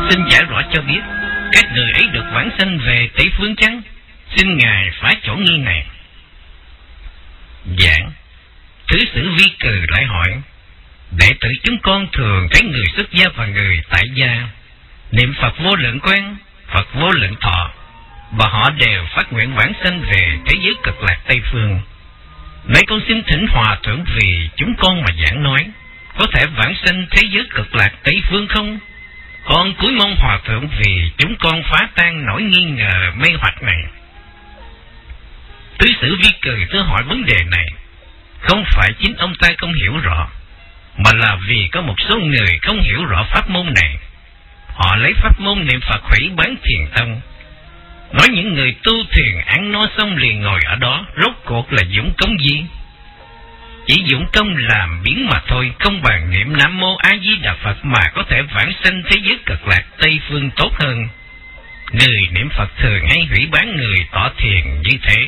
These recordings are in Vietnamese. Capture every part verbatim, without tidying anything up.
Xin giải rõ cho biết, các người ấy được vãng sanh về Tây Phương chăng? Xin Ngài phá chỗ nghi này. Giảng. Thứ sử Vi Cừ lại hỏi: đệ tử chúng con thường thấy người xuất gia và người tại gia niệm Phật vô lượng quang, Phật vô lượng thọ, và họ đều phát nguyện vãng sanh về thế giới cực lạc Tây Phương. Nay con xin thỉnh Hòa Thượng vì chúng con mà giảng nói, có thể vãng sanh thế giới cực lạc Tây Phương không? Con cúi mong Hòa Thượng vì chúng con phá tan nỗi nghi ngờ mê hoặc này. Tứ sử Vi Cừ thưa hỏi vấn đề này không phải chính ông ta không hiểu rõ, mà là vì có một số người không hiểu rõ pháp môn này. Họ lấy pháp môn niệm Phật hủy bán thiền tông, nói những người tu thiền ăn no xong liền ngồi ở đó, rốt cuộc là dũng công gì? Chỉ dũng công làm biến mà thôi, không bàn niệm Nam Mô A Di Đà Phật mà có thể vãng sanh thế giới cực lạc Tây Phương tốt hơn. Người niệm Phật thường hay hủy bán người tỏ thiền như thế,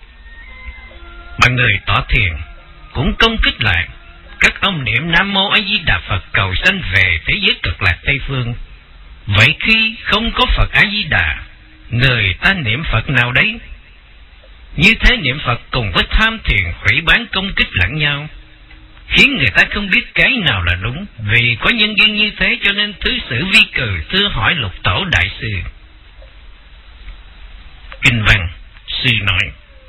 mà người tỏ thiền cũng công kích lại: các ông niệm Nam Mô A Di Đà Phật cầu sanh về thế giới cực lạc Tây Phương. Vậy khi không có Phật A Di Đà, người ta niệm Phật nào đấy? Như thế niệm Phật cùng với tham thiền hủy bán công kích lẫn nhau, khiến người ta không biết cái nào là đúng. Vì có nhân duyên như thế cho nên thứ sử Vi Cừ thưa hỏi Lục Tổ Đại Sư. Kinh văn sư nói: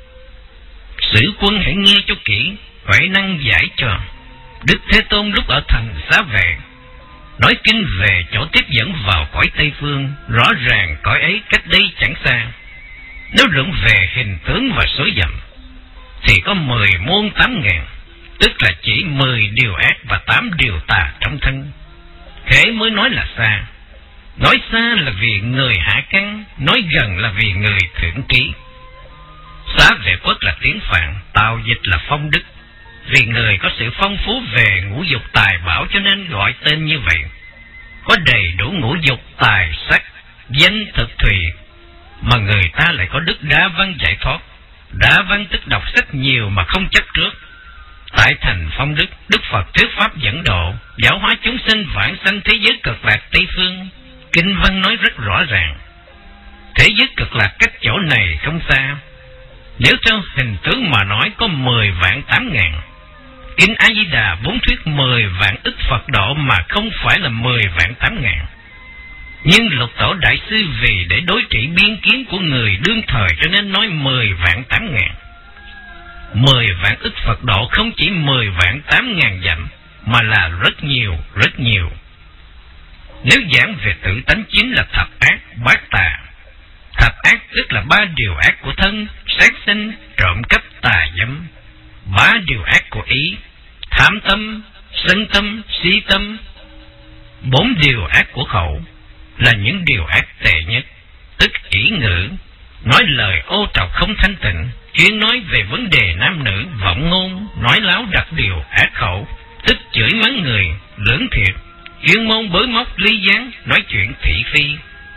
sử quân hãy nghe cho kỹ, huệ năng giải cho. Đức Thế Tôn lúc ở thành Xá Vệ nói kinh về chỗ tiếp dẫn vào cõi Tây Phương, rõ ràng cõi ấy cách đây chẳng xa. Nếu luận về hình tướng và số dặm thì có mười muôn tám ngàn, tức là chỉ mười điều ác và tám điều tà trong thân. Thế mới nói là xa. Nói xa là vì người hạ căn, nói gần là vì người thượng trí. Xá Vệ Quốc là tiếng Phạn, tào dịch là phong đức. Vì người có sự phong phú về ngũ dục tài bảo cho nên gọi tên như vậy. Có đầy đủ ngũ dục tài sắc, danh thực thùy, mà người ta lại có đức đa văn giải thoát. Đa văn tức đọc sách nhiều mà không chấp trước. Tại thành phong đức, Đức Phật thuyết pháp dẫn độ, giáo hóa chúng sinh vãng sanh thế giới cực lạc Tây Phương. Kinh văn nói rất rõ ràng, thế giới cực lạc cách chỗ này không xa. Nếu theo hình tướng mà nói có mười vạn tám ngàn. Kinh A Di Đà vốn thuyết mười vạn ức Phật độ mà không phải là mười vạn tám ngàn. Nhưng Lục Tổ Đại Sư vì để đối trị biên kiến của người đương thời cho nên nói mười vạn tám ngàn. Mười vạn ức Phật độ không chỉ mười vạn tám ngàn dặm, mà là rất nhiều, rất nhiều. Nếu giảng về tự tánh chính là thập ác, bát tà. Thập ác tức là ba điều ác của thân: sát sinh, trộm cắp, tà dâm. Ba điều ác của ý: tham tâm, sân tâm, si tâm. Bốn điều ác của khẩu là những điều ác tệ nhất, tức ỷ ngữ, nói lời ô trọc không thanh tịnh, chuyên nói về vấn đề nam nữ, vọng ngôn, nói láo đặc điều ác khẩu, tức chửi mắng người, lưỡng thiệt, chuyên môn bới móc ly gián, nói chuyện thị phi.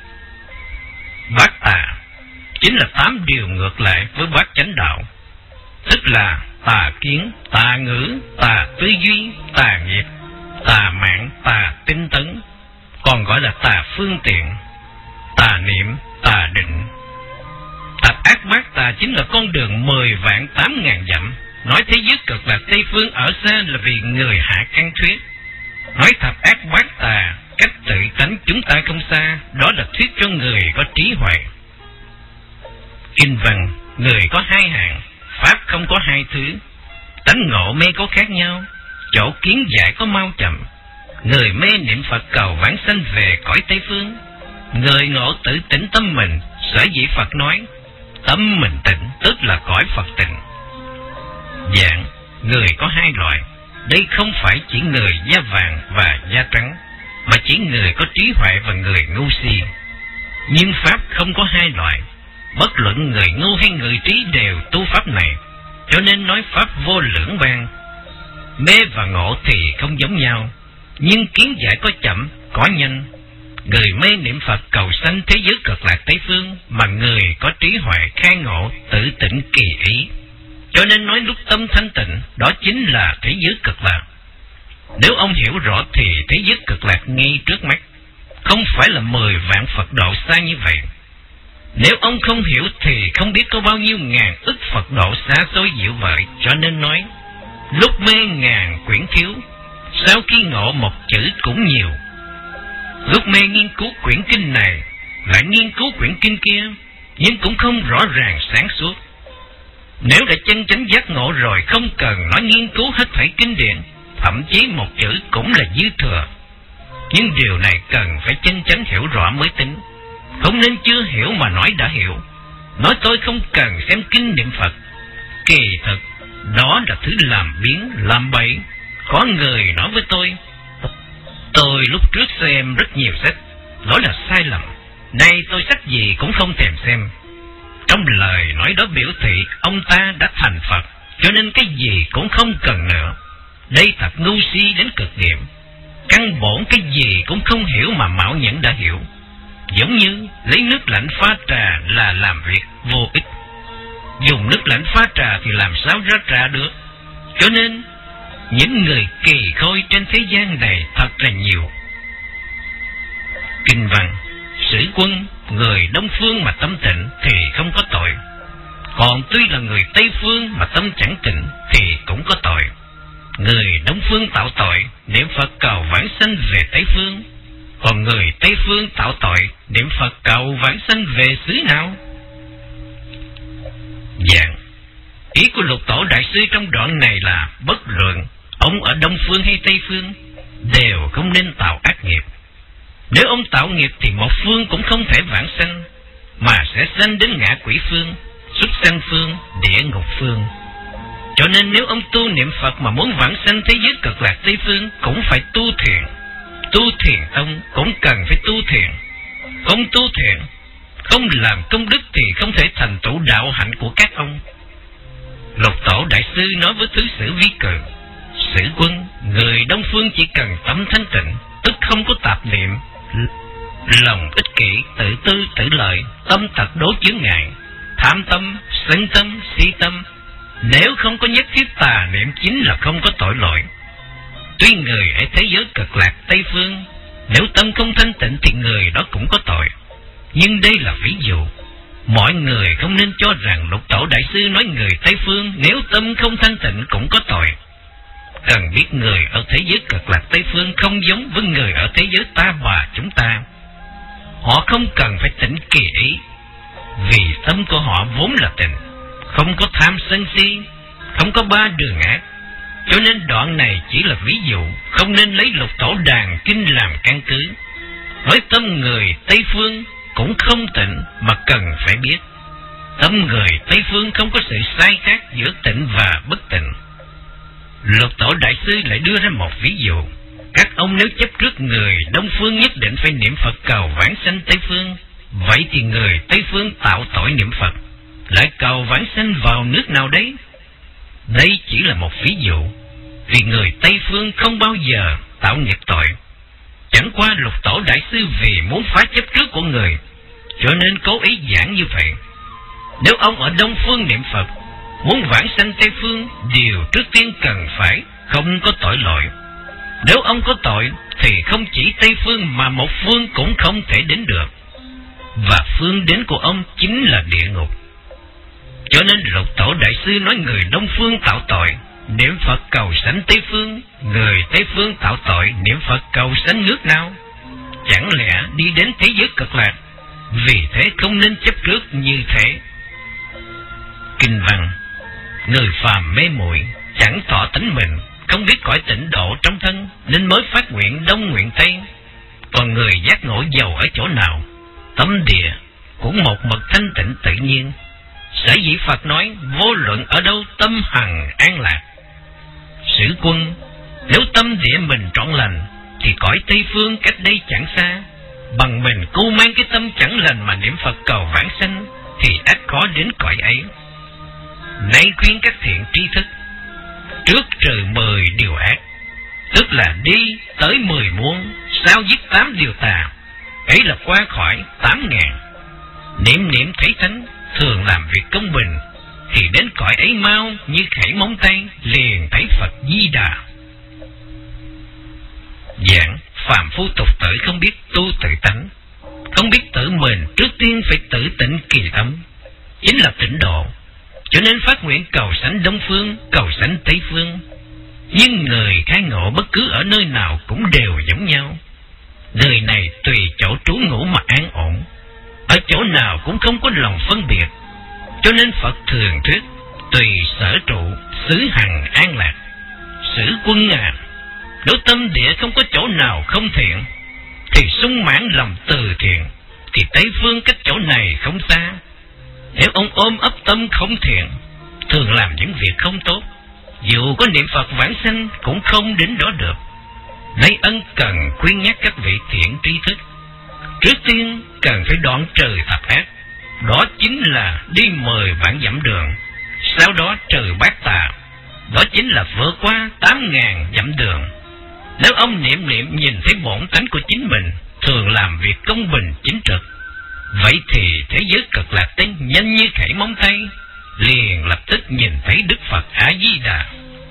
Bát tà chính là tám điều ngược lại với bát chánh đạo, tức là tà kiến, tà ngữ, tà tư duy, tà nghiệp, tà mạng, tà tinh tấn, còn gọi là tà phương tiện, tà niệm, tà định. Thập ác bát tà chính là con đường mười vạn tám ngàn dặm. Nói thế giới cực lạc Tây Phương ở xa là vì người hạ căn thuyết. Nói thập ác bát tà cách tự tánh chúng ta không xa, đó là thuyết cho người có trí huệ. Kinh văn: người có hai hạng, pháp không có hai thứ. Tánh ngộ mê có khác nhau, chỗ kiến giải có mau chậm. Người mê niệm Phật cầu vãng sanh về cõi Tây Phương, người ngộ tự tỉnh tâm mình. Sở dĩ Phật nói tâm mình tịnh tức là cõi Phật tịnh. Dạng: người có hai loại. Đây không phải chỉ người da vàng và da trắng, mà chỉ người có trí huệ và người ngu si. Nhưng pháp không có hai loại. Bất luận người ngu hay người trí đều tu pháp này, cho nên nói pháp vô lưỡng ban. Mê và ngộ thì không giống nhau, nhưng kiến giải có chậm, có nhanh. Người mê niệm Phật cầu sanh thế giới cực lạc Tây Phương, mà người có trí huệ khai ngộ tự tịnh kỳ ý. Cho nên nói lúc tâm thanh tịnh, đó chính là thế giới cực lạc. Nếu ông hiểu rõ thì thế giới cực lạc ngay trước mắt, không phải là mười vạn Phật độ xa như vậy. Nếu ông không hiểu thì không biết có bao nhiêu ngàn ức Phật độ xa xôi diệu vời, cho nên nói lúc mê ngàn quyển thiếu, sau khi ngộ một chữ cũng nhiều. Lúc mê nghiên cứu quyển kinh này, lại nghiên cứu quyển kinh kia, nhưng cũng không rõ ràng sáng suốt. Nếu đã chân chánh giác ngộ rồi, không cần nói nghiên cứu hết thảy kinh điển, thậm chí một chữ cũng là dư thừa. Nhưng điều này cần phải chân chánh hiểu rõ mới tính, không nên chưa hiểu mà nói đã hiểu. Nói tôi không cần xem kinh niệm Phật, kỳ thực đó là thứ làm biến, làm bậy. Có người nói với tôi, tôi lúc trước xem rất nhiều sách, đó là sai lầm. Nay tôi sách gì cũng không thèm xem. Trong lời nói đó biểu thị ông ta đã thành Phật, cho nên cái gì cũng không cần nữa. Đây thật ngu si đến cực điểm. Căn bổn cái gì cũng không hiểu mà mạo nhẫn đã hiểu. Giống như lấy nước lạnh pha trà là làm việc vô ích. Dùng nước lạnh pha trà thì làm sao ra trà được. Cho nên những người kỳ khôi trên thế gian này thật là nhiều. Kinh văn: Sử Quân, người Đông Phương mà tâm tịnh thì không có tội. Còn tuy là người Tây Phương mà tâm chẳng tịnh thì cũng có tội. Người Đông Phương tạo tội, niệm Phật cầu vãng sanh về Tây Phương. Còn người Tây Phương tạo tội, niệm Phật cầu vãng sanh về xứ nào? Dạng: ý của Lục Tổ Đại Sư trong đoạn này là bất luận ông ở Đông Phương hay Tây Phương, đều không nên tạo ác nghiệp. Nếu ông tạo nghiệp thì một phương cũng không thể vãng sanh, mà sẽ sanh đến ngạ quỷ phương, súc sanh phương, địa ngục phương. Cho nên nếu ông tu niệm Phật mà muốn vãng sanh thế giới cực lạc Tây Phương, cũng phải tu thiền. Tu thiền tông cũng cần phải tu thiền. Không tu thiền, không làm công đức thì không thể thành tựu đạo hạnh của các ông. Lục Tổ Đại Sư nói với thứ sử Vi Cừ: Sử Quân, người Đông Phương chỉ cần tâm thanh tịnh, tức không có tạp niệm, lòng ích kỷ, tự tư tự lợi, tâm tật đố chướng ngại, tham tâm, sân tâm, si tâm. Nếu không có nhất thiết tà niệm chính là không có tội lỗi. Tuy người ở thế giới cực lạc Tây Phương, nếu tâm không thanh tịnh thì người đó cũng có tội. Nhưng đây là ví dụ. Mọi người không nên cho rằng Lục Tổ Đại Sư nói người Tây Phương nếu tâm không thanh tịnh cũng có tội. Cần biết người ở thế giới cực lạc Tây Phương không giống với người ở thế giới ta bà chúng ta. Họ không cần phải tịnh kỳ ý, vì tâm của họ vốn là tịnh, không có tham sân si, không có ba đường ác. Cho nên đoạn này chỉ là ví dụ, không nên lấy Lục Tổ Đàn Kinh làm căn cứ. Nói tâm người Tây Phương cũng không tịnh mà cần phải biết, tâm người Tây Phương không có sự sai khác giữa tịnh và bất tịnh. Lục Tổ Đại Sư lại đưa ra một ví dụ: các ông nếu chấp trước người Đông Phương nhất định phải niệm Phật cầu vãng sanh Tây Phương, vậy thì người Tây Phương tạo tội niệm Phật lại cầu vãng sanh vào nước nào đấy? Đây chỉ là một ví dụ, vì người Tây Phương không bao giờ tạo nghiệp tội. Chẳng qua Lục Tổ Đại Sư vì muốn phá chấp trước của người, cho nên cố ý giảng như vậy. Nếu ông ở Đông Phương niệm Phật, muốn vãng sanh Tây Phương, điều trước tiên cần phải không có tội lỗi. Nếu ông có tội thì không chỉ Tây Phương mà một phương cũng không thể đến được, và phương đến của ông chính là địa ngục. Cho nên Lục Tổ Đại Sư nói người Đông Phương tạo tội, niệm Phật cầu sanh Tây Phương, người Tây Phương tạo tội, niệm Phật cầu sanh nước nào? Chẳng lẽ đi đến thế giới cực lạc? Vì thế không nên chấp trước như thế. Kinh văn: người phàm mê muội, chẳng tỏ tánh mình, không biết cõi tịnh độ trong thân, nên mới phát nguyện Đông nguyện Tây. Còn người giác ngộ giàu ở chỗ nào, tâm địa cũng một mực thanh tịnh tự nhiên. Sở dĩ Phật nói vô luận ở đâu tâm hằng an lạc. Sử Quân, nếu tâm địa mình trọn lành thì cõi Tây Phương cách đây chẳng xa. Bằng mình cu mang cái tâm chẳng lành mà niệm Phật cầu vãng sanh thì ắt khó đến cõi ấy. Nay khuyên các thiện tri thức, trước trừ mười điều ác, tức là đi tới mười muôn, sao giết tám điều tà, ấy là qua khỏi tám ngàn. Niệm niệm thấy thánh, thường làm việc công bình, thì đến cõi ấy mau như khẩy móng tay, liền thấy Phật Di Đà. Giảng phàm phu tục tử không biết tu tự tánh, không biết tự mình trước tiên phải tự tịnh kỳ tâm, chính là tịnh độ. Cho nên phát nguyện cầu sánh Đông Phương, cầu sánh Tây Phương. Nhưng người khai ngộ bất cứ ở nơi nào cũng đều giống nhau. Đời này tùy chỗ trú ngụ mà an ổn, ở chỗ nào cũng không có lòng phân biệt. Cho nên Phật thường thuyết tùy sở trụ, xứ hằng an lạc. Sử quân à, nếu tâm địa không có chỗ nào không thiện, thì sung mãn lòng từ thiện, thì Tây Phương cách chỗ này không xa. Nếu ông ôm ấp tâm không thiện, thường làm những việc không tốt, dù có niệm Phật vãng sanh cũng không đến đó được. Nay ân cần khuyên nhắc các vị thiện tri thức, trước tiên cần phải đoạn trừ thập ác, đó chính là đi mười vạn dặm đường. Sau đó trừ bát tà, đó chính là vượt qua tám ngàn dặm đường. Nếu ông niệm niệm nhìn thấy bổn tánh của chính mình, thường làm việc công bình chính trực, vậy thì thế giới cực lạc tĩnh nhanh như khẩy móng tay, liền lập tức nhìn thấy Đức Phật A Di Đà.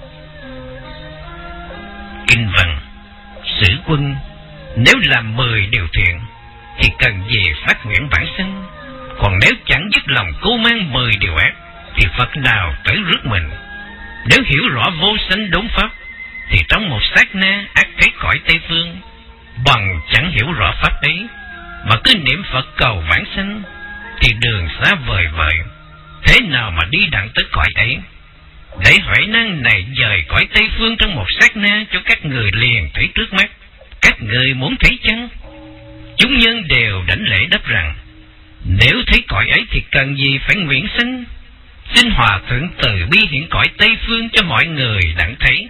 Kinh văn: Sử quân nếu làm mười điều thiện thì cần gì phát nguyện vãng sanh, còn nếu chẳng dứt lòng cố mang mười điều ác thì Phật nào tới rước mình. Nếu hiểu rõ vô sanh đốn pháp thì trong một sát na ắt thấy cõi Tây Phương, bằng chẳng hiểu rõ pháp ấy mà cứ niệm Phật cầu vãng sanh thì đường xa vời vợi, thế nào mà đi đặng tới cõi ấy. Để hỏi năng này dời cõi Tây Phương trong một sát na cho các người liền thấy trước mắt, các người muốn thấy chăng? Chúng nhân đều đảnh lễ đáp rằng: Nếu thấy cõi ấy thì cần gì phải nguyện sanh. Xin Hòa Thượng từ bi hiện cõi Tây Phương cho mọi người đặng thấy.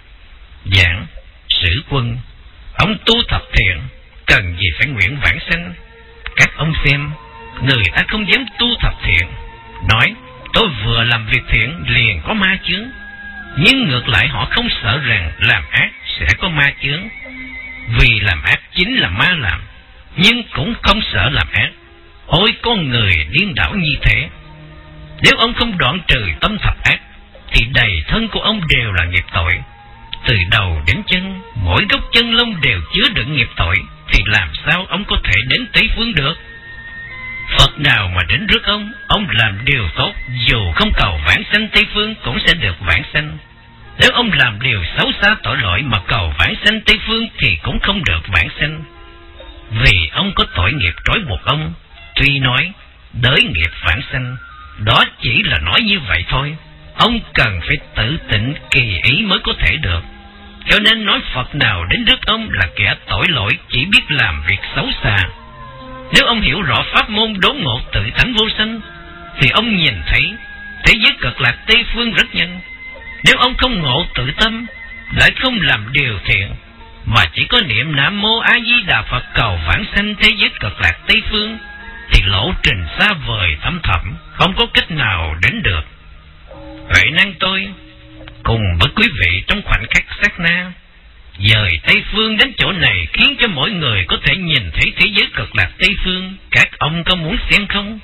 Giảng: Sử quân, ông tu thập thiện, cần gì phải nguyện vãng sanh. Các ông xem, người ta không dám tu thập thiện, nói tôi vừa làm việc thiện liền có ma chướng. Nhưng ngược lại họ không sợ rằng làm ác sẽ có ma chướng, vì làm ác chính là ma làm, nhưng cũng không sợ làm ác. Ôi con người điên đảo như thế! Nếu ông không đoạn trừ tâm thập ác thì đầy thân của ông đều là nghiệp tội. Từ đầu đến chân, mỗi gốc chân lông đều chứa đựng nghiệp tội, thì làm sao ông có thể đến Tây Phương được? Phật nào mà đến rước ông, ông làm điều tốt, dù không cầu vãng sanh Tây Phương cũng sẽ được vãng sanh. Nếu ông làm điều xấu xa tội lỗi mà cầu vãng sanh Tây Phương thì cũng không được vãng sanh, vì ông có tội nghiệp trói buộc ông. Tuy nói đới nghiệp vãng sanh, đó chỉ là nói như vậy thôi, ông cần phải tự tịnh kỳ ý mới có thể được. Cho nên nói Phật nào đến rước ông là kẻ tội lỗi, chỉ biết làm việc xấu xa. Nếu ông hiểu rõ pháp môn đốn ngộ tự tánh vô sanh thì ông nhìn thấy thế giới cực lạc Tây Phương rất nhanh. Nếu ông không ngộ tự tâm, lại không làm điều thiện, mà chỉ có niệm Nam Mô A Di Đà Phật cầu vãng sanh thế giới cực lạc Tây Phương, thì lộ trình xa vời thâm thẳm, không có cách nào đến được. Vậy năng tôi cùng với quý vị trong khoảnh khắc sát na dời Tây Phương đến chỗ này, khiến cho mỗi người có thể nhìn thấy thế giới cực lạc Tây Phương. Các ông có muốn xem không?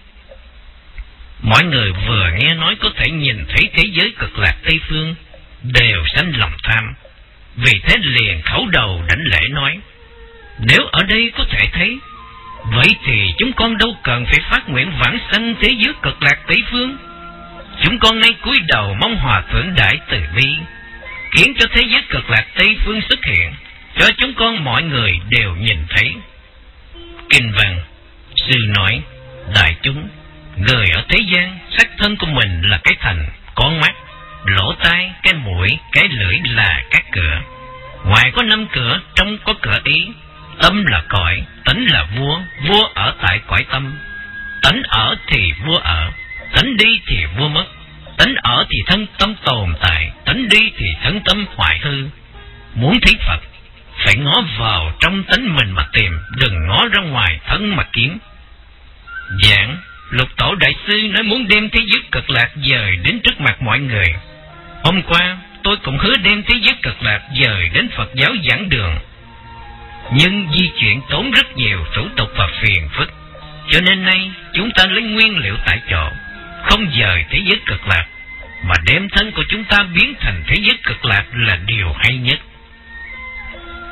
Mọi người vừa nghe nói có thể nhìn thấy thế giới cực lạc Tây Phương đều sanh lòng tham, vì thế liền khấu đầu đảnh lễ nói: Nếu ở đây có thể thấy, vậy thì chúng con đâu cần phải phát nguyện vãng sanh thế giới cực lạc Tây Phương. Chúng con nay cúi đầu mong Hòa Thượng đại từ bi, khiến cho thế giới cực lạc Tây Phương xuất hiện, cho chúng con mọi người đều nhìn thấy. Kinh văn: Sư nói: Đại chúng, người ở thế gian, sắc thân của mình là cái thành, con mắt, lỗ tai, cái mũi, cái lưỡi là các cửa. Ngoài có năm cửa, trong có cửa ý. Tâm là cõi, tánh là vua, vua ở tại cõi tâm. Tánh ở thì vua ở, tánh đi thì vua mất. Tánh ở thì thân tâm tồn tại, tánh đi thì thân tâm hoại hư. Muốn thấy Phật, phải ngó vào trong tánh mình mà tìm, đừng ngó ra ngoài thân mà kiếm. Giảng: Lục Tổ Đại Sư nói muốn đem thế giới cực lạc dời đến trước mặt mọi người. Hôm qua tôi cũng hứa đem thế giới cực lạc dời đến Phật giáo giảng đường, nhưng di chuyển tốn rất nhiều thủ tục và phiền phức, cho nên nay chúng ta lấy nguyên liệu tại chỗ, không dời thế giới cực lạc, mà đem thân của chúng ta biến thành thế giới cực lạc là điều hay nhất.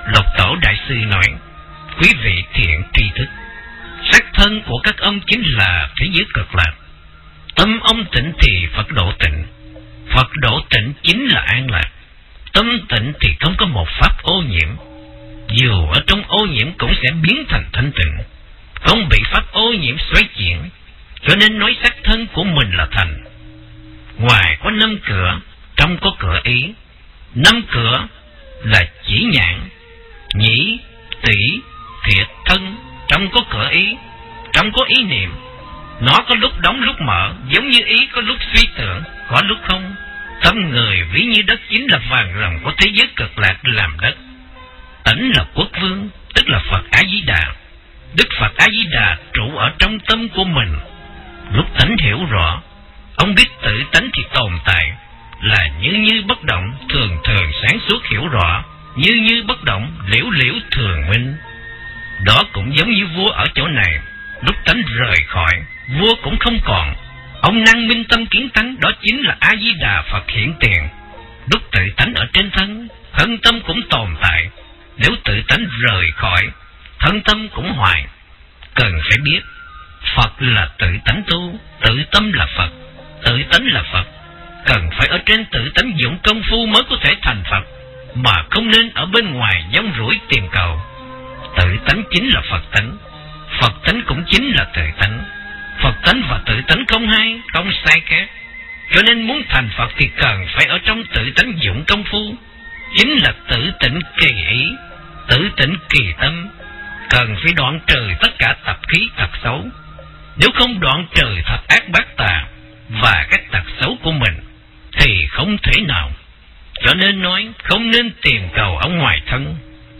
Lục Tổ Đại Sư nói, quý vị thiện tri thức, sắc thân của các ông chính là thế giới cực lạc. Tâm ông tịnh thì Phật độ tịnh, Phật độ tịnh chính là an lạc. Tâm tịnh thì không có một pháp ô nhiễm, dù ở trong ô nhiễm cũng sẽ biến thành thanh tịnh, không bị pháp ô nhiễm xoáy chuyển. Cho nên nói sắc thân của mình là thành. Ngoài có năm cửa, trong có cửa ý. Năm cửa là chỉ nhãn, nhĩ, tỷ, thiệt, thân. Trong có cửa ý, trong có ý niệm. Nó có lúc đóng lúc mở, giống như ý có lúc suy tưởng, có lúc không. Tâm người ví như đất chính là vàng ròng của thế giới cực lạc làm đất. Tánh là quốc vương, tức là Phật A-di-đà. Đức Phật A-di-đà trụ ở trong tâm của mình. Lúc tánh hiểu rõ, ông biết tự tánh thì tồn tại, là như như bất động, thường thường sáng suốt hiểu rõ, như như bất động, liễu liễu thường minh. Đó cũng giống như vua ở chỗ này, lúc tánh rời khỏi, vua cũng không còn. Ông năng minh tâm kiến tánh, đó chính là A-di-đà Phật hiện tiền. Lúc tự tánh ở trên thân, thân tâm cũng tồn tại. Nếu tự tánh rời khỏi, thân tâm cũng hoại. Cần phải biết, Phật là tự tánh tu, tự tâm là Phật, tự tánh là Phật. Cần phải ở trên tự tánh dụng công phu mới có thể thành Phật, mà không nên ở bên ngoài giống rủi tìm cầu. Tự tánh chính là Phật tánh, Phật tánh cũng chính là tự tánh. Phật tánh và tự tánh không hai, không sai khác. Cho nên muốn thành Phật thì cần phải ở trong tự tánh dụng công phu, chính là tự tịnh kỳ ý, tự tịnh kỳ tâm. Cần phải đoạn trừ tất cả tập khí tật xấu. Nếu không đoạn trừ thật ác bát tà và các tật xấu của mình thì không thể nào. Cho nên nói không nên tìm cầu ở ngoài thân.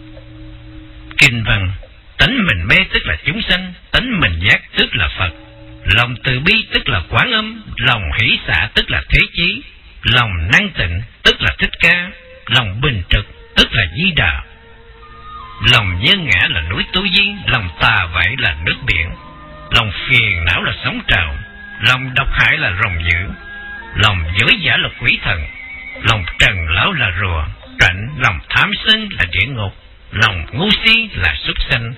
Kinh văn: tánh mình mê tức là chúng sanh, tánh mình giác tức là Phật. Lòng từ bi tức là Quán Âm, lòng hỷ xả tức là Thế Chí, lòng năng tịnh tức là Thích Ca, lòng bình trực tức là Di Đà. Lòng nhân ngã là núi Tu Di, lòng tà vậy là nước biển, lòng phiền não là sóng trào, lòng độc hại là rồng dữ, lòng dối giả là quỷ thần, lòng trần lão là rùa rảnh, lòng tham sân là địa ngục, lòng ngu si là súc sanh.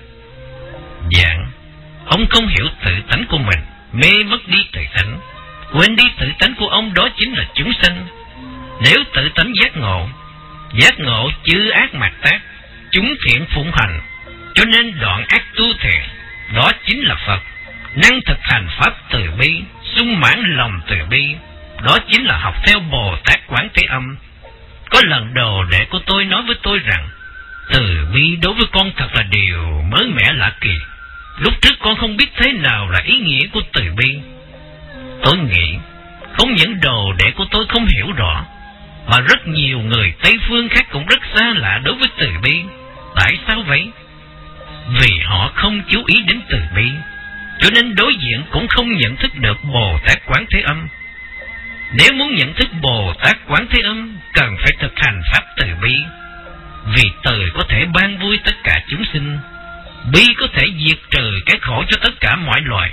Dạng: ông không hiểu tự tánh của mình, mê mất đi tự tánh, quên đi tự tánh của ông, đó chính là chúng sanh. Nếu tự tánh giác ngộ, giác ngộ chư ác mạt tác, chúng thiện phụng hành, cho nên đoạn ác tu thiện, đó chính là Phật. Năng thực hành pháp từ bi, sung mãn lòng từ bi, đó chính là học theo Bồ Tát Quán Thế Âm. Có lần đồ đệ của tôi nói với tôi rằng, từ bi đối với con thật là điều mới mẻ lạ kỳ. Lúc trước con không biết thế nào là ý nghĩa của từ bi. Tôi nghĩ không những đồ đệ của tôi không hiểu rõ, mà rất nhiều người Tây phương khác cũng rất xa lạ đối với từ bi. Tại sao vậy? Vì họ không chú ý đến từ bi, cho nên đối diện cũng không nhận thức được Bồ Tát Quán Thế Âm. Nếu muốn nhận thức Bồ Tát Quán Thế Âm, cần phải thực hành pháp từ bi. Vì từ có thể ban vui tất cả chúng sinh, bi có thể diệt trừ cái khổ cho tất cả mọi loài.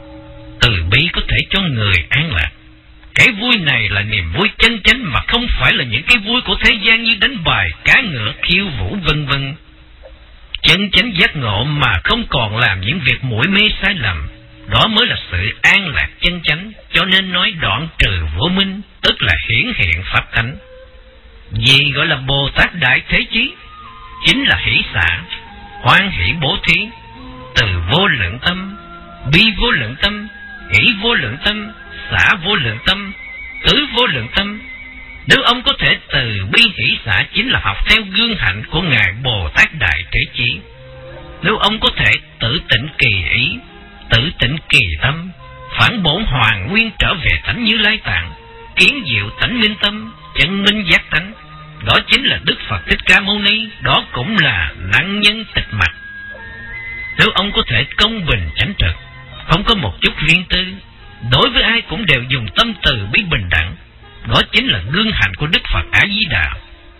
Từ bi có thể cho người an lạc. Cái vui này là niềm vui chân chánh, mà không phải là những cái vui của thế gian như đánh bài, cá ngựa, khiêu vũ vân vân. Chân chánh giác ngộ mà không còn làm những việc muội mê sai lầm, đó mới là sự an lạc chân chánh. Cho nên nói đoạn trừ vô minh, tức là hiển hiện pháp tánh. Gì gọi là Bồ Tát Đại Thế Chí? Chính là hỷ xả, hoan hỷ bố thí, từ vô lượng tâm, bi vô lượng tâm, hỷ vô lượng tâm, xả vô lượng tâm, tứ vô lượng tâm. Nếu ông có thể từ bi hỷ xả, chính là học theo gương hạnh của Ngài Bồ Tát Đại Thế Chí. Nếu ông có thể tự tịnh kỳ ý, tự tịnh kỳ tâm, phản bổn hoàn nguyên trở về tánh Như Lai Tạng, kiến diệu tánh minh tâm, chân minh giác tánh, đó chính là Đức Phật Thích Ca Mâu Ni, đó cũng là năng nhân tịch mặt. Nếu ông có thể công bình chánh trực, không có một chút riêng tư, đối với ai cũng đều dùng tâm từ bi bình đẳng, đó chính là gương hạnh của Đức Phật A Di Đà.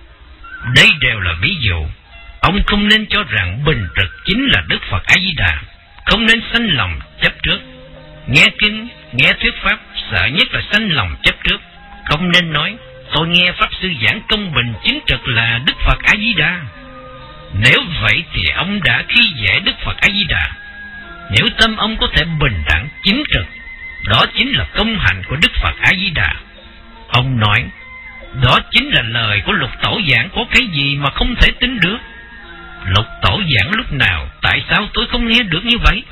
Đây đều là ví dụ. Ông không nên cho rằng bình trực chính là Đức Phật A Di Đà, không nên sanh lòng chấp trước. Nghe kinh, nghe thuyết pháp, sợ nhất là sanh lòng chấp trước. Không nên nói tôi nghe pháp sư giảng công bình chính trực là Đức Phật A Di Đà. Nếu vậy thì ông đã khi dễ Đức Phật A Di Đà. Nếu tâm ông có thể bình đẳng chính trực, đó chính là công hạnh của Đức Phật A Di Đà. Ông nói, đó chính là lời của Lục Tổ giảng, có cái gì mà không thể tin được? Lục Tổ giảng lúc nào, tại sao tôi không nghe được như vậy?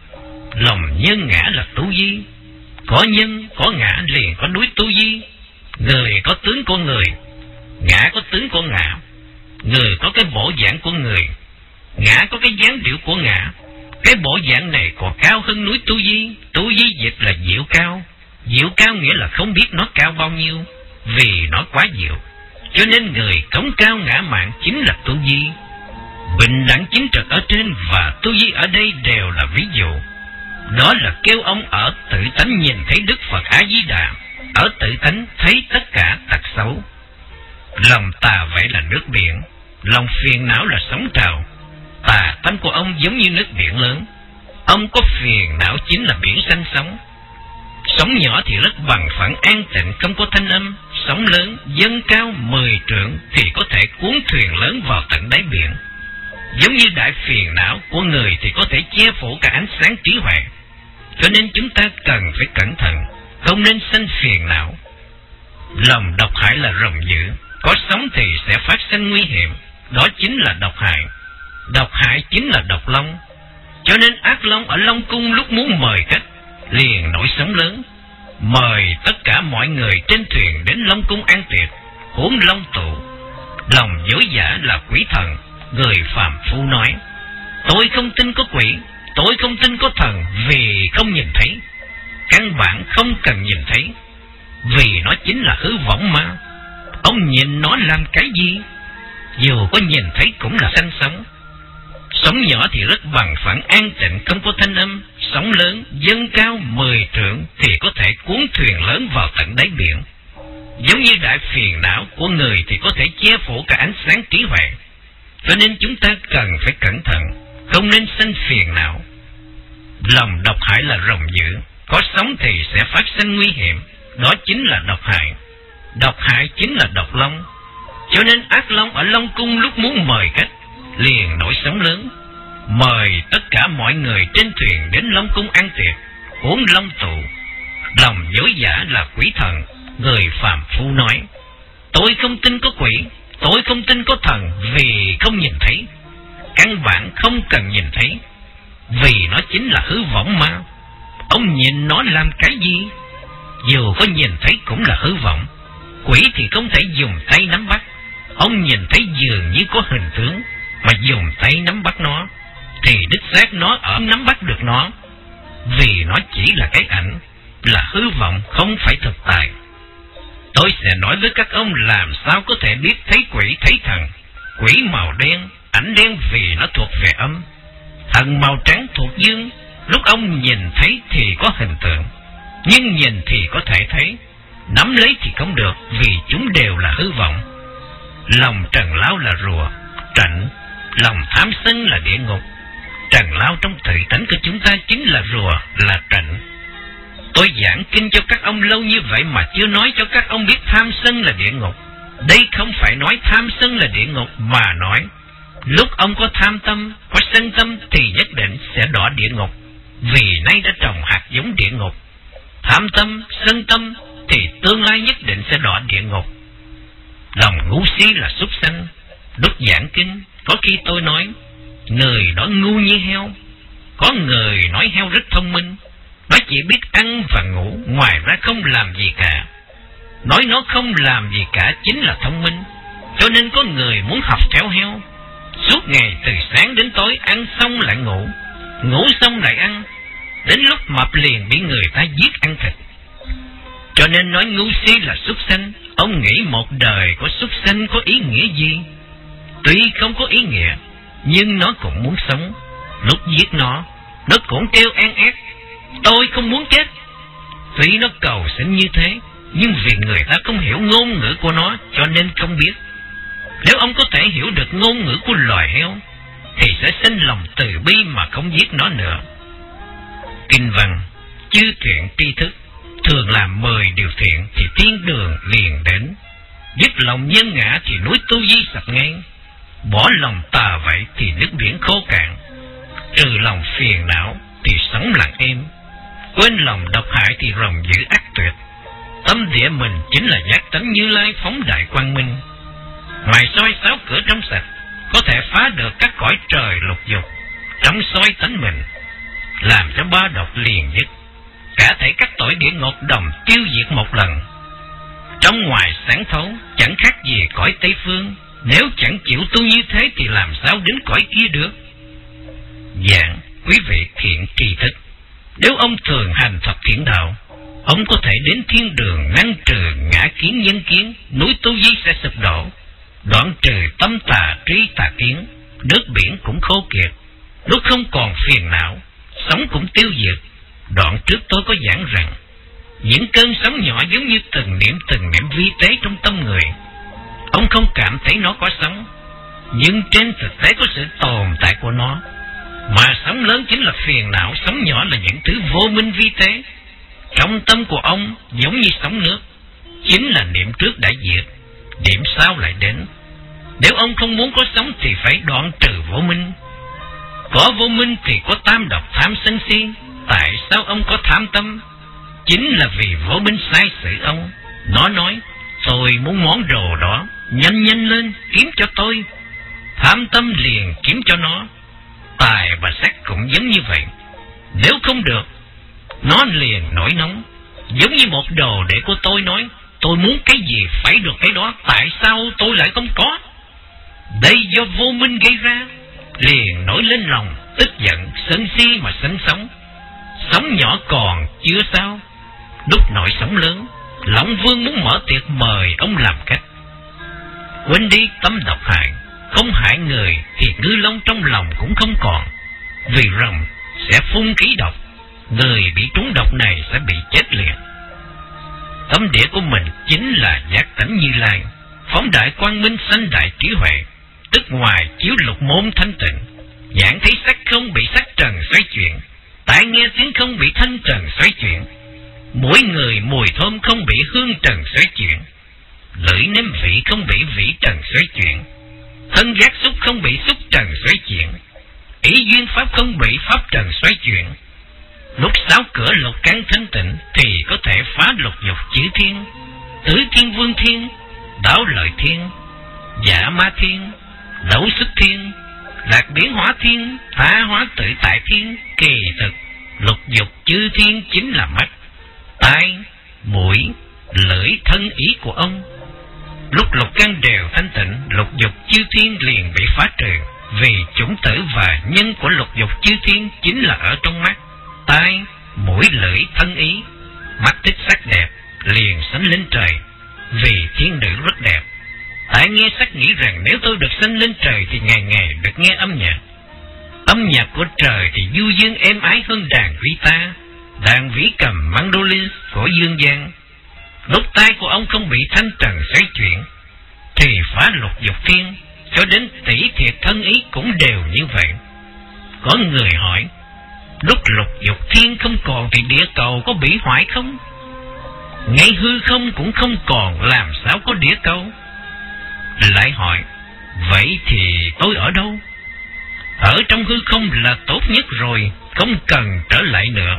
Lòng nhân ngã là tu di, có nhân có ngã liền có núi tu di. Người có tướng của người, ngã có tướng của ngã. Người có cái bộ dạng của người, ngã có cái dáng điệu của ngã. Cái bộ dạng này còn cao hơn núi tu di. Tu di dịch là diệu cao. Diệu cao nghĩa là không biết nó cao bao nhiêu, vì nó quá diệu. Cho nên người cống cao ngã mạn chính là tu di. Bình đẳng chính trực ở trên và tu di ở đây đều là ví dụ. Đó là kêu ông ở tự tánh nhìn thấy Đức Phật A Di Đà, ở tự tánh thấy tất cả tật xấu. Lòng tà vậy là nước biển, lòng phiền não là sóng trào. Tà tâm của ông giống như nước biển lớn. Ông có phiền não chính là biển xanh sóng. Sóng nhỏ thì rất bằng phẳng an tịnh, không có thanh âm. Sóng lớn dâng cao mười trượng thì có thể cuốn thuyền lớn vào tận đáy biển. Giống như đại phiền não của người thì có thể che phủ cả ánh sáng trí huệ. Cho nên chúng ta cần phải cẩn thận, không nên sanh phiền não. Lòng độc hại là rồng dữ, có sóng thì sẽ phát sinh nguy hiểm. Đó chính là độc hại. Độc hại chính là độc long. Cho nên ác long ở Long Cung lúc muốn mời khách liền nổi sóng lớn, mời tất cả mọi người trên thuyền đến Long Cung ăn tiệc, uống long tụ. Lòng dối giả là quỷ thần. Người phàm phu nói, tôi không tin có quỷ, tôi không tin có thần, vì không nhìn thấy. Căn bản không cần nhìn thấy, vì nó chính là hư vọng mà. Ông nhìn nó làm cái gì? Dù có nhìn thấy cũng là sanh sóng. Sóng nhỏ thì rất bằng phẳng an tịnh, không có thanh âm. Sóng lớn dâng cao mười trượng thì có thể cuốn thuyền lớn vào tận đáy biển. Giống như đại phiền não của người thì có thể che phủ cả ánh sáng trí huệ. Cho nên chúng ta cần phải cẩn thận, không nên sanh phiền não. Lòng độc hại là rồng dữ, có sóng thì sẽ phát sinh nguy hiểm. Đó chính là độc hại. Độc hại chính là độc long. Cho nên ác long ở Long Cung lúc muốn mời khách liền nổi sóng lớn, mời tất cả mọi người trên thuyền đến Long Cung ăn tiệc, uống long tụ. Lòng dối giả là quỷ thần. Người phàm phu nói, tôi không tin có quỷ, tôi không tin có thần, vì không nhìn thấy. Căn bản không cần nhìn thấy, vì nó chính là hư vọng mà. Ông nhìn nó làm cái gì? Dù có nhìn thấy cũng là hư vọng. Quỷ thì không thể dùng tay nắm bắt. Ông nhìn thấy dường như có hình tướng, mà dùng tay nắm bắt nó thì đích xác nó ở nắm bắt được nó, vì nó chỉ là cái ảnh, là hư vọng, không phải thực tại. Tôi sẽ nói với các ông làm sao có thể biết thấy quỷ thấy thần. Quỷ màu đen, ảnh đen vì nó thuộc về âm. Thần màu trắng thuộc dương. Lúc ông nhìn thấy thì có hình tượng, nhưng nhìn thì có thể thấy, nắm lấy thì không được, vì chúng đều là hư vọng. Lòng trần lao là rùa, trạnh. Lòng tham sân là địa ngục. Trần lao trong tự tánh của chúng ta chính là rùa, là trạnh. Tôi giảng kinh cho các ông lâu như vậy mà chưa nói cho các ông biết tham sân là địa ngục. Đây không phải nói tham sân là địa ngục, mà nói lúc ông có tham tâm, có sân tâm thì nhất định sẽ đọa địa ngục, vì nay đã trồng hạt giống địa ngục. Tham tâm, sân tâm thì tương lai nhất định sẽ đọa địa ngục. Lòng ngu si là súc sanh. Lúc giảng kinh, có khi tôi nói người đó ngu như heo. Có người nói heo rất thông minh, nó chỉ biết ăn và ngủ, ngoài ra không làm gì cả. Nói nó không làm gì cả chính là thông minh. Cho nên có người muốn học theo heo, suốt ngày từ sáng đến tối ăn xong lại ngủ, ngủ xong lại ăn, đến lúc mập liền bị người ta giết ăn thịt. Cho nên nói ngu si là súc sanh. Ông nghĩ một đời của súc sanh có ý nghĩa gì? Tuy không có ý nghĩa, nhưng nó cũng muốn sống. Lúc giết nó, nó cũng kêu an ét, tôi không muốn chết. Tuy nó cầu xin như thế, nhưng vì người ta không hiểu ngôn ngữ của nó, cho nên không biết. Nếu ông có thể hiểu được ngôn ngữ của loài heo, thì sẽ sinh lòng từ bi mà không giết nó nữa. Kinh văn, chư thiện tri thức, thường làm mười điều thiện thì thiên đường liền đến. Dứt lòng nhân ngã thì núi tu di sập ngang. Bỏ lòng tà vậy thì nước biển khô cạn, trừ lòng phiền não thì sống lặng êm, quên lòng độc hại thì rồng dữ ác tuyệt. Tâm địa mình chính là giác tánh Như Lai phóng đại quang minh. Ngoài soi sáu cửa trong sạch, có thể phá được các cõi trời lục dục. Trong soi tánh mình, làm cho ba độc liền dứt, cả thể các tội địa ngục đồng tiêu diệt một lần. Trong ngoài sáng thấu, chẳng khác gì cõi Tây Phương. Nếu chẳng chịu tu như thế thì làm sao đến cõi kia được? Dạng, quý vị thiện tri thức, nếu ông thường hành Phật thiện đạo, ông có thể đến thiên đường ngăn trừ ngã kiến nhân kiến, núi Tu Di sẽ sụp đổ, đoạn trừ tâm tà trí tà kiến, nước biển cũng khô kiệt, lúc không còn phiền não, sống cũng tiêu diệt. Đoạn trước tôi có giảng rằng, những cơn sóng nhỏ giống như từng niệm từng niệm vi tế trong tâm người. Ông không cảm thấy nó có sóng, nhưng trên thực tế có sự tồn tại của nó. Mà sóng lớn chính là phiền não, sóng nhỏ là những thứ vô minh vi tế. Trong tâm của ông giống như sóng nước, chính là niệm trước đã diệt, niệm sau lại đến. Nếu ông không muốn có sóng thì phải đoạn trừ vô minh. Có vô minh thì có tam độc tham sân si. Tại sao ông có tham tâm? Chính là vì vô minh sai sự ông. Nó nói, tôi muốn món đồ đó, nhanh nhanh lên kiếm cho tôi. Tham tâm liền kiếm cho nó. Tài và sắc cũng giống như vậy. Nếu không được, nó liền nổi nóng. Giống như một đồ để của tôi nói, tôi muốn cái gì phải được cái đó, tại sao tôi lại không có? Đây do vô minh gây ra, liền nổi lên lòng tức giận, sân si mà sinh sống. Sóng nhỏ còn chưa sao, lúc nổi sóng lớn, Long Vương muốn mở tiệc mời ông làm khách. Quên đi tâm độc hại, không hại người thì ngư long trong lòng cũng không còn. Vì rồng sẽ phun khí độc, người bị trúng độc này sẽ bị chết liền. Tâm địa của mình chính là giác tánh Như Lai, phóng đại quang minh sanh đại trí huệ, tức ngoài chiếu lục môn thanh tịnh. Nhãn thấy sắc không bị sắc trần xoay chuyển, tai nghe tiếng không bị thanh trần xoay chuyển, mỗi người mùi thơm không bị hương trần xoay chuyển, lưỡi nếm vị không bị vị trần xoay chuyển, thân giác xúc không bị xúc trần xoay chuyển, ý duyên pháp không bị pháp trần xoay chuyển. Lúc sáu cửa lục căn thanh tịnh thì có thể phá lục dục chữ thiên, tứ thiên vương thiên, đáo lợi thiên, giả ma thiên, lẩu sức thiên, lạc biến hóa thiên, tha hóa tự tại thiên. Kỳ thực lục dục chư thiên chính là mắt, tai, mũi, lưỡi, thân ý của ông. Lúc lục căn đều thanh tịnh, lục dục chư thiên liền bị phá trừ, vì chủng tử và nhân của lục dục chư thiên chính là ở trong mắt, tai, mũi, lưỡi, thân ý. Mắt thích sắc đẹp liền sánh lên trời, vì thiên nữ rất đẹp. Tai nghe sắc nghĩ rằng nếu tôi được sanh lên trời thì ngày ngày được nghe âm nhạc. Âm nhạc của trời thì du dương êm ái hơn đàn guitar, đàn vĩ cầm mandolin của dương gian. Lúc tai của ông không bị thanh trần xoay chuyển thì phá lục dục thiên, cho đến tỷ thiệt thân ý cũng đều như vậy. Có người hỏi, lúc lục dục thiên không còn thì địa cầu có bị hoại không? Ngay hư không cũng không còn, làm sao có địa cầu? Lại hỏi, vậy thì tôi ở đâu? Ở trong hư không là tốt nhất rồi, không cần trở lại nữa.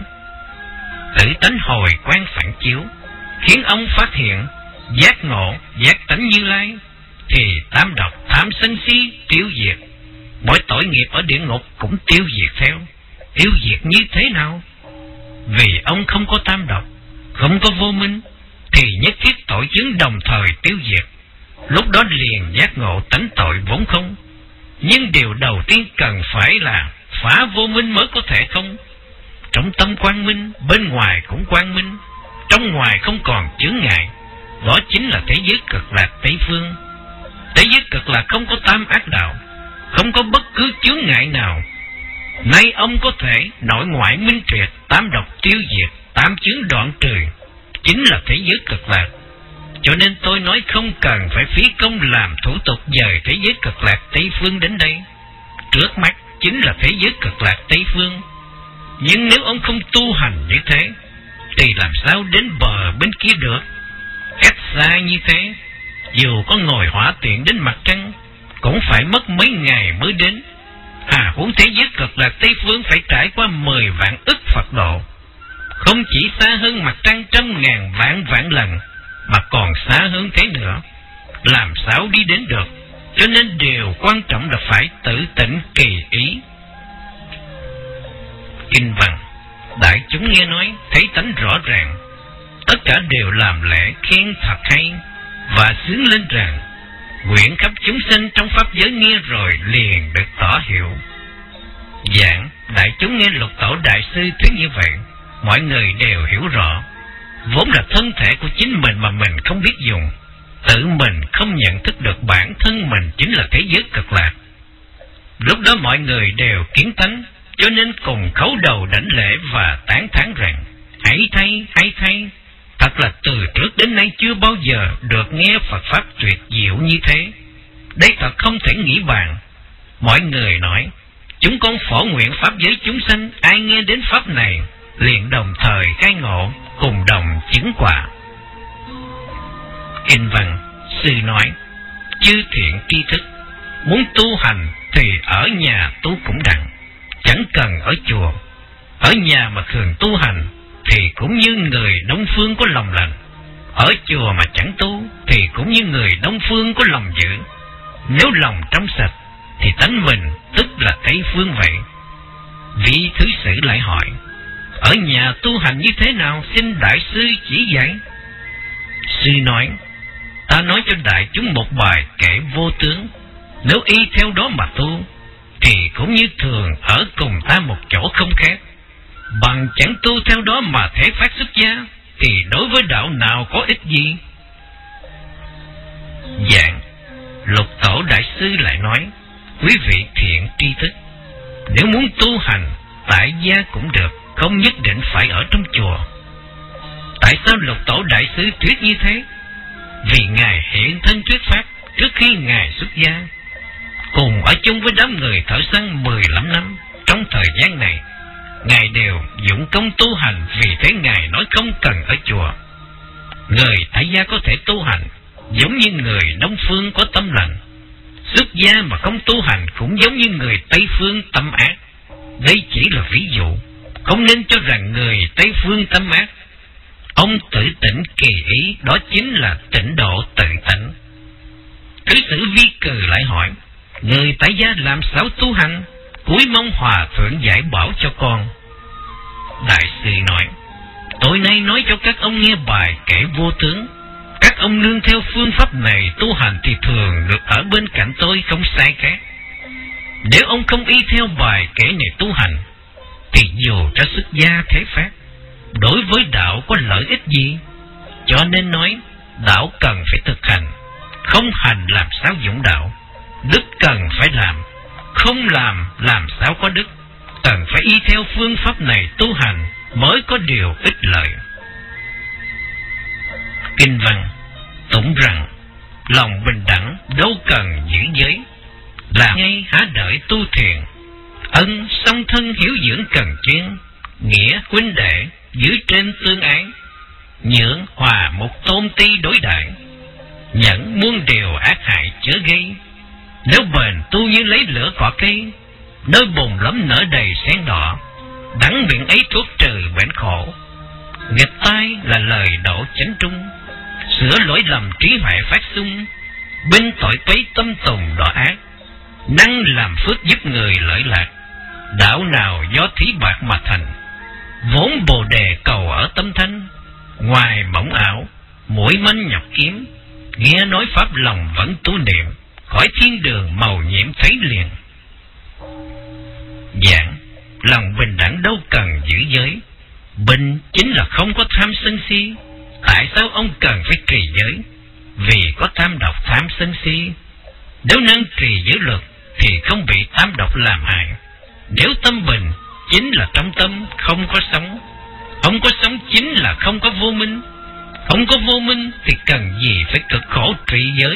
Tự tánh hồi quang phản chiếu, khiến ông phát hiện giác ngộ giác tánh Như Lai, thì tam độc tham sân si tiêu diệt. Mọi tội nghiệp ở địa ngục cũng tiêu diệt theo. Tiêu diệt như thế nào? Vì ông không có tam độc, không có vô minh, thì nhất thiết tội chứng đồng thời tiêu diệt. Lúc đó liền giác ngộ tánh tội vốn không. Nhưng điều đầu tiên cần phải là phá vô minh mới có thể không. Trong tâm quang minh, bên ngoài cũng quang minh, trong ngoài không còn chướng ngại. Đó chính là thế giới cực lạc Tây Phương. Thế giới cực lạc không có tam ác đạo, không có bất cứ chướng ngại nào. Nay ông có thể nội ngoại minh triệt, tám độc tiêu diệt, tám chướng đoạn trừ, chính là thế giới cực lạc. Cho nên tôi nói không cần phải phí công làm thủ tục dời thế giới cực lạc Tây Phương đến đây. Trước mắt chính là thế giới cực lạc Tây Phương. Nhưng nếu ông không tu hành như thế thì làm sao đến bờ bên kia được? Cách xa như thế, dù có ngồi hỏa tiện đến mặt trăng cũng phải mất mấy ngày mới đến. À, huống thế giới cực lạc Tây Phương phải trải qua mười vạn ức Phật độ, không chỉ xa hơn mặt trăng trăm ngàn vạn vạn lần, mà còn xa hơn thế nữa, làm sao đi đến được? Cho nên điều quan trọng là phải tự tỉnh kỳ ý. Kinh văn, đại chúng nghe nói thấy tánh rõ ràng, tất cả đều làm lễ khen thật hay và xướng lên rằng nguyện khắp chúng sinh trong pháp giới nghe rồi liền được tỏ hiểu. Dạng đại chúng nghe Lục Tổ đại sư thuyết như vậy, mọi người đều hiểu rõ, vốn là thân thể của chính mình mà mình không biết dùng, tự mình không nhận thức được bản thân mình chính là thế giới cực lạc. Lúc đó mọi người đều kiến tánh, cho nên cùng khấu đầu đảnh lễ và tán thán rằng hãy thay, hãy thay, thật là từ trước đến nay chưa bao giờ được nghe Phật Pháp tuyệt diệu như thế. Đây thật không thể nghĩ bàn. Mọi người nói, chúng con phổ nguyện Pháp giới chúng sanh, ai nghe đến Pháp này, liền đồng thời khai ngộ, cùng đồng chứng quả. Kinh văn, sư nói, chư thiện tri thức, muốn tu hành thì ở nhà tu cũng đặng, chẳng cần ở chùa. Ở nhà mà thường tu hành thì cũng như người Đông Phương có lòng lành, ở chùa mà chẳng tu thì cũng như người Đông Phương có lòng dữ. Nếu lòng trong sạch thì tánh mình tức là Tây Phương vậy. Vị thứ sử lại hỏi, ở nhà tu hành như thế nào, xin đại sư chỉ dạy. Sư nói, ta nói cho đại chúng một bài kệ vô tướng, nếu y theo đó mà tu thì cũng như thường ở cùng ta một chỗ không khác. Bằng chẳng tu theo đó mà thể phát xuất gia thì đối với đạo nào có ích gì? Dạng Lục Tổ đại sư lại nói, quý vị thiện tri thức, nếu muốn tu hành tại gia cũng được, không nhất định phải ở trong chùa. Tại sao Lục Tổ đại sư thuyết như thế? Vì Ngài hiện thân thuyết pháp trước khi Ngài xuất gia, cùng ở chung với đám người thợ săn mười lăm năm. Trong thời gian này Ngài đều dụng công tu hành, vì thế Ngài nói không cần ở chùa. Người tại gia có thể tu hành giống như người Đông Phương có tâm lành, xuất gia mà không tu hành cũng giống như người Tây Phương tâm ác. Đây chỉ là ví dụ, không nên cho rằng người Tây Phương tâm ác. Ông tự tỉnh kỳ ý, đó chính là tịnh độ tự tánh. Thứ sử Vi Cừ lại hỏi, người tại gia làm sao tu hành? Cúi mong hòa thượng giải bảo cho con. Đại sư nói, tối nay nói cho các ông nghe bài kệ vô tướng. Các ông nương theo phương pháp này tu hành thì thường được ở bên cạnh tôi, không sai khác. Nếu ông không y theo bài kệ này tu hành thì dù cho xuất gia thế phát, đối với đạo có lợi ích gì? Cho nên nói, đạo cần phải thực hành, không hành làm sao dụng đạo. Đức cần phải làm, không làm làm sao có đức. Cần phải y theo phương pháp này tu hành mới có điều ích lợi. Kinh văn tụng rằng, lòng bình đẳng đâu cần giữ giới, làm ngay há đợi tu thiền. Ân song thân hiểu dưỡng cần chuyên, nghĩa huynh đệ dưới trên tương ái. Nhượng hòa một tôn ti đối đại, nhẫn muôn điều ác hại chớ gây. Nếu bền tu như lấy lửa cỏ cây, nơi bùn lấm nở đầy sen đỏ. Đắng miệng ấy thuốc trừ bệnh khổ, nghịch tai là lời độ chánh trung. Sửa lỗi lầm trí huệ phát sung, bên tội quấy tâm tùng đỏ ác. Năng làm phước giúp người lợi lạc, đạo nào do thí bạc mà thành. Vốn bồ đề cầu ở tâm thanh, ngoài mỏng ảo mũi manh nhọc kiếm. Nghe nói pháp lòng vẫn tu niệm, khỏi thiên đường màu nhiệm thấy liền. Dạng lòng bình đẳng đâu cần giữ giới. Bình chính là không có tham sân si. Tại sao ông cần phải trì giới? Vì có tham độc tham sân si. Nếu năng trì giới luật thì không bị tham độc làm hại. Nếu tâm bình chính là trong tâm không có sống, không có sống chính là không có vô minh. Không có vô minh thì cần gì phải cực khổ trì giới.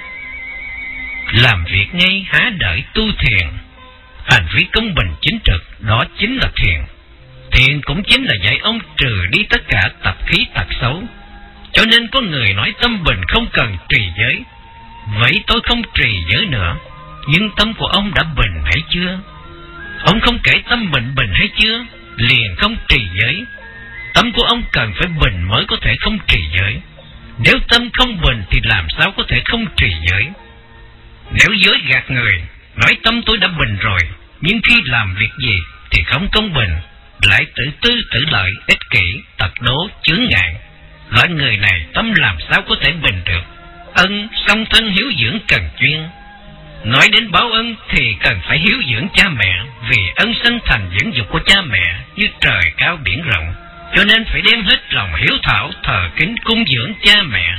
Làm việc ngay há đợi tu thiền. Hành vi công bình chính trực, đó chính là thiền. Thiền cũng chính là dạy ông trừ đi tất cả tập khí tật xấu. Cho nên có người nói tâm bình không cần trì giới. Vậy tôi không trì giới nữa, nhưng tâm của ông đã bình hay chưa? Ông không kể tâm mình bình hay chưa, liền không trì giới. Tâm của ông cần phải bình mới có thể không trì giới. Nếu tâm không bình thì làm sao có thể không trì giới? Nếu dối gạt người, nói tâm tôi đã bình rồi, nhưng khi làm việc gì thì không công bình, lại tự tư tự lợi, ích kỷ, tật đố, chướng ngại. Loại người này tâm làm sao có thể bình được? Ân song thân hiếu dưỡng cần chuyên. Nói đến báo ân thì cần phải hiếu dưỡng cha mẹ, vì ân sanh thành dưỡng dục của cha mẹ như trời cao biển rộng, cho nên phải đem hết lòng hiếu thảo thờ kính cung dưỡng cha mẹ.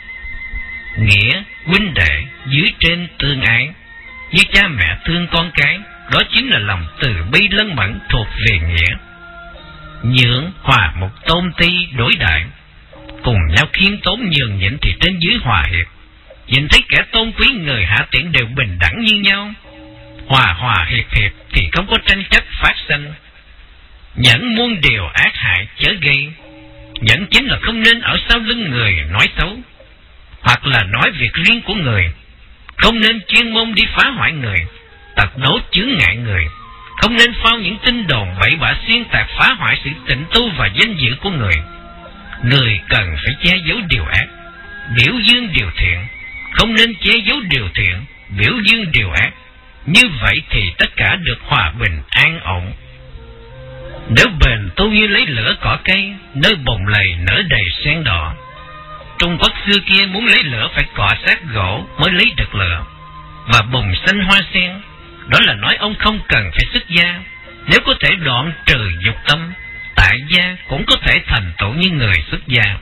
Nghĩa huynh đệ dưới trên tương ái, như cha mẹ thương con cái, đó chính là lòng từ bi lân mẫn thuộc về nghĩa. Nhượng hòa một tôn ti đối đại, cùng nhau khiêm tốn nhường nhịn thì trên dưới hòa hiệp. Nhìn thấy kẻ tôn quý người hạ tiện đều bình đẳng như nhau, hòa hòa hiệp hiệp thì không có tranh chấp phát sinh. Nhẫn muôn điều ác hại chớ gây. Nhẫn chính là không nên ở sau lưng người nói xấu, hoặc là nói việc riêng của người. Không nên chuyên môn đi phá hoại người, tật đố chướng ngại người. Không nên phao những tin đồn bậy bạ xuyên tạc phá hoại sự tịnh tu và danh dự của người. Người cần phải che giấu điều ác, biểu dương điều thiện. Không nên che giấu điều thiện, biểu dương điều ác. Như vậy thì tất cả được hòa bình an ổn. Nếu bền tu như lấy lửa cỏ cây, nơi bồng lầy nở đầy sen đỏ. Trung Quốc xưa kia muốn lấy lửa phải cọ sát gỗ mới lấy được lửa, và bồng xanh hoa sen. Đó là nói ông không cần phải xuất gia. Nếu có thể đoạn trừ dục tâm, tại gia cũng có thể thành tựu như người xuất gia.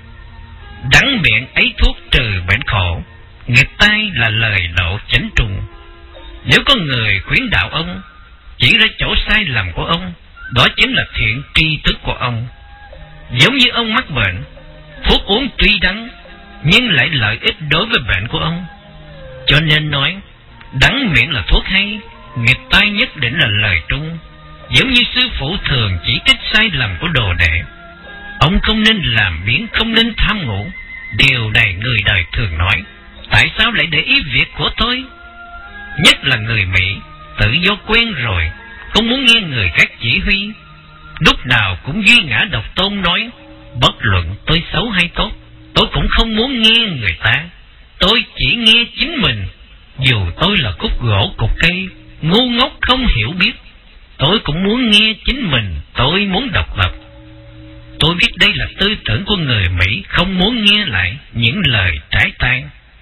Đắng miệng ấy thuốc trừ bệnh khổ, nghịch tai là lời lộ chánh trùng. Nếu có người khuyến đạo ông, chỉ ra chỗ sai lầm của ông, đó chính là thiện tri thức của ông. Giống như ông mắc bệnh, thuốc uống tuy đắng nhưng lại lợi ích đối với bệnh của ông. Cho nên nói đắng miệng là thuốc hay, nghịch tai nhất định là lời trung. Giống như sư phụ thường chỉ trích sai lầm của đồ đệ, ông không nên làm biếng, không nên tham ngủ. Điều này người đời thường nói, tại sao lại để ý việc của tôi? Nhất là người Mỹ, tự do quen rồi, không muốn nghe người khác chỉ huy. Lúc nào cũng duy ngã độc tôn nói, bất luận tôi xấu hay tốt, tôi cũng không muốn nghe người ta. Tôi chỉ nghe chính mình. Dù tôi là cúc gỗ cục cây, ngu ngốc không hiểu biết, tôi cũng muốn nghe chính mình. Tôi muốn độc lập. Tôi biết đây là tư tưởng của người Mỹ, không muốn nghe lại những lời trái tai.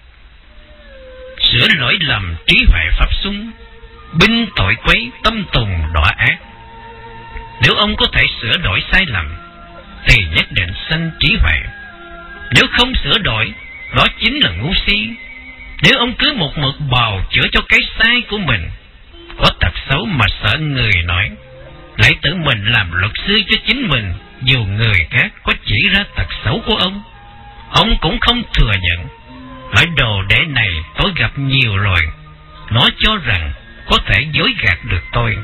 Sửa lỗi lầm trí huệ pháp sung, binh tội quấy tâm tùng đọa ác. Nếu ông có thể sửa đổi sai lầm thì nhất định sanh trí huệ. Nếu không sửa đổi, đó chính là ngu si. Nếu ông cứ một mực bào chữa cho cái sai của mình, có tật xấu mà sợ người nói, lại tự mình làm luật sư cho chính mình, dù người khác có chỉ ra tật xấu của ông, ông cũng không thừa nhận. Loại đồ đệ này tôi gặp nhiều rồi, nó cho rằng có thể dối gạt được tôi.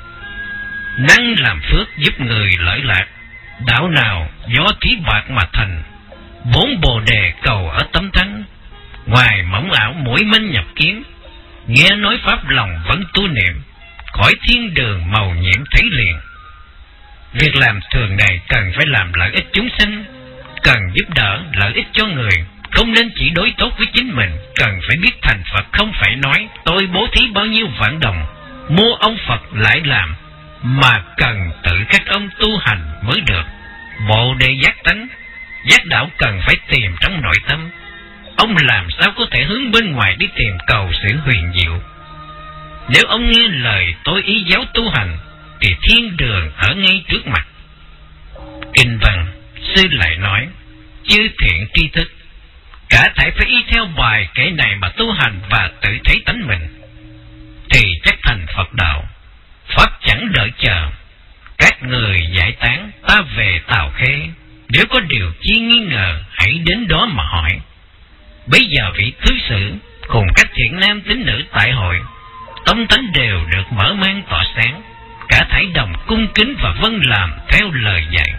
Năng làm phước giúp người lợi lạc, đạo nào do trí bạc mà thành. Bốn bồ đề cầu ở tâm thắng, ngoài mỏng ảo mũi minh nhập kiến. Nghe nói pháp lòng vẫn tu niệm, khỏi thiên đường màu nhiệm thấy liền. Việc làm thường này cần phải làm lợi ích chúng sanh, cần giúp đỡ lợi ích cho người. Không nên chỉ đối tốt với chính mình, cần phải biết thành Phật. Không phải nói tôi bố thí bao nhiêu vạn đồng, mua ông Phật lại làm, mà cần tự các ông tu hành mới được. Bộ đề giác tánh, giác đạo cần phải tìm trong nội tâm. Ông làm sao có thể hướng bên ngoài đi tìm cầu sự huyền diệu? Nếu ông nghe lời tôi ý giáo tu hành, thì thiên đường ở ngay trước mặt. Kinh văn sư lại nói, chư thiện tri thức, cả thảy phải y theo bài kể này mà tu hành và tự thấy tánh mình, thì chắc thành Phật đạo. Pháp chẳng đợi chờ, các người giải tán ta về Tào Khê. Nếu có điều chi nghi ngờ, hãy đến đó mà hỏi. Bây giờ vị thứ sử cùng các thiện nam tín nữ tại hội, tâm tánh đều được mở mang tỏa sáng, cả thảy đồng cung kính và vâng làm theo lời dạy.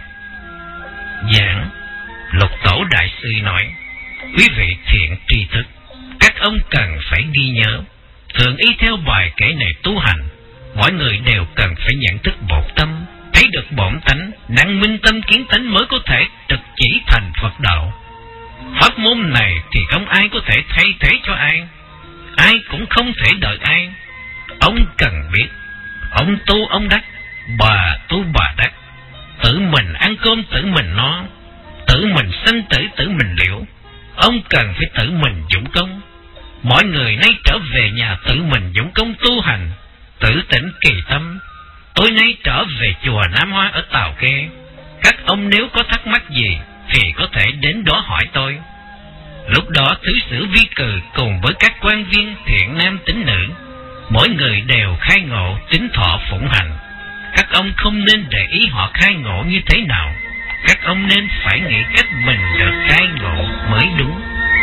Giảng Lục Tổ đại sư nói, quý vị thiện tri thức, các ông cần phải ghi nhớ, thường y theo bài kể này tu hành, mỗi người đều cần phải nhận thức bổn tâm, thấy được bổn tánh, năng minh tâm kiến tánh mới có thể trực chỉ thành Phật đạo. Pháp môn này thì không ai có thể thay thế cho ai, ai cũng không thể đợi ai. Ông cần biết, ông tu ông đắc, bà tu bà đắc, tự mình ăn cơm tự mình no, tự mình sinh tử tự mình liễu. Ông cần phải tự mình dụng công. Mọi người nay trở về nhà tự mình dụng công tu hành, tự tỉnh kỳ tâm. Tôi nay trở về chùa Nam Hoa ở Tàu Kê. Các ông nếu có thắc mắc gì thì có thể đến đó hỏi tôi. Lúc đó thứ sử Vi Cừ cùng với các quan viên thiện nam tín nữ, mỗi người đều khai ngộ tín thọ phụng hành. Các ông không nên để ý họ khai ngộ như thế nào, các ông nên phải nghĩ cách mình được khai ngộ mới đúng.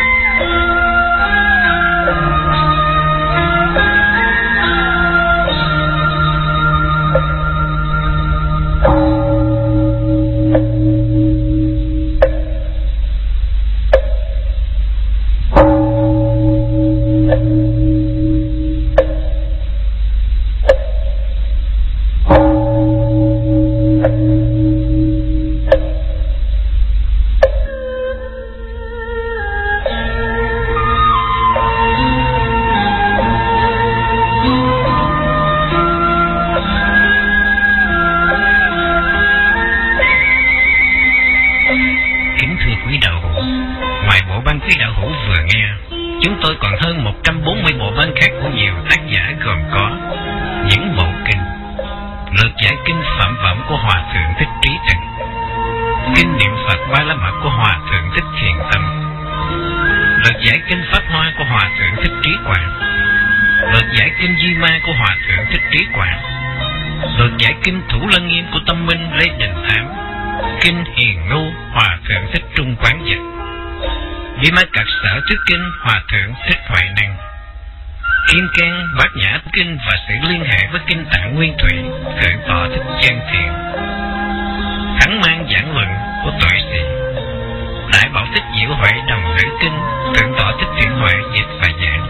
Kinh Thủ Lân Nghiêm của Tâm Minh Lê Đình Thám, Kinh Hiền Ngu Hòa Thượng Thích Trung Quán Dịch, Di Ma Cật Sở Thứ Kinh Hòa Thượng Thích Huệ Năng, Kim Cang Bát Nhã Kinh và sự liên hệ với Kinh Tạng Nguyên Thủy Thượng Tọa Thích Trang Thiền, Thắng Mang Giảng Luận của Tuệ Sĩ, Đại Bảo Thích Diệu Huệ Đồng Nữ Kinh Thượng Tọa Thích Thiện Huệ dịch và giảng,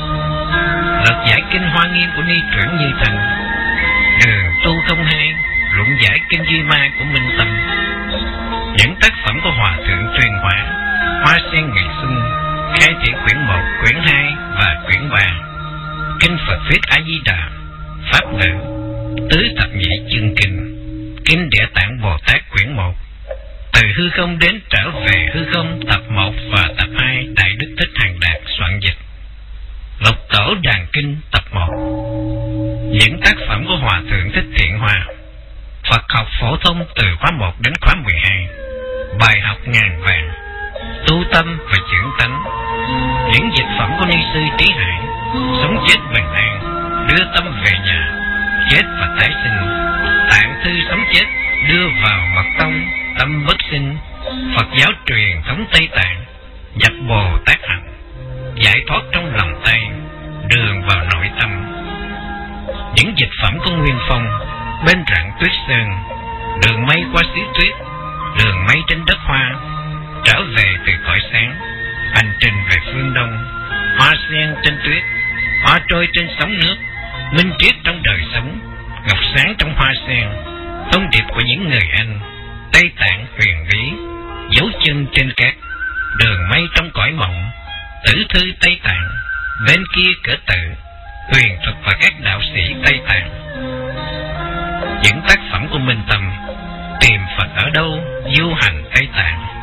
Lật Giải Kinh Hoa Nghiêm của Ni Trưởng Như Thành, Đường Tu Không Hai, Luận Giải Kinh Duy Ma của Minh Tâm. Những tác phẩm của Hòa Thượng Truyền Hóa, Hoa Sen Ngày Xuân, Khai Thị quyển một, quyển hai và quyển ba, Kinh Phật Thuyết A Di Đà, Pháp Nữ, Tứ Thập Nhị Chương Kinh, Kinh Địa Tạng Bồ Tát quyển một, Từ hư không đến trở về hư không tập một và tập hai, Đại Đức Thích Hàng Đạt soạn dịch, Lục Tổ Đàn Kinh tập một. Những tác phẩm của Hòa Thượng Thích Thiện Hòa, Phật học phổ thông từ khóa một đến khóa mười hai, Bài học ngàn vàng, Tu tâm và trưởng tánh. Những dịch phẩm của Ni sư Trí Hải, Sống chết bình an, Đưa tâm về nhà, Chết và tái sinh, Tạng thư sống chết, Đưa vào mật tông, Tâm bất sinh, Phật giáo truyền thống Tây Tạng, Nhập Bồ Tát hạnh, Giải thoát trong lòng tay, Đường vào nội tâm. Những dịch phẩm của Nguyên Phong, Bên rặng tuyết sơn, Đường mây qua xứ tuyết, Đường mây trên đất hoa, Trở về từ cõi sáng, Hành trình về phương đông, Hoa sen trên tuyết, Hoa trôi trên sóng nước, Minh triết trong đời sống, Ngọc sáng trong hoa sen, Thông điệp của những người Anh, Tây Tạng huyền bí, Dấu chân trên cát, Đường mây trong cõi mộng, Tử thư Tây Tạng, Bên kia cửa tự, Huyền thuật và các đạo sĩ Tây Tạng. Những tác phẩm của Minh Tâm, Tìm Phật ở đâu, Du hành Tây Tạng,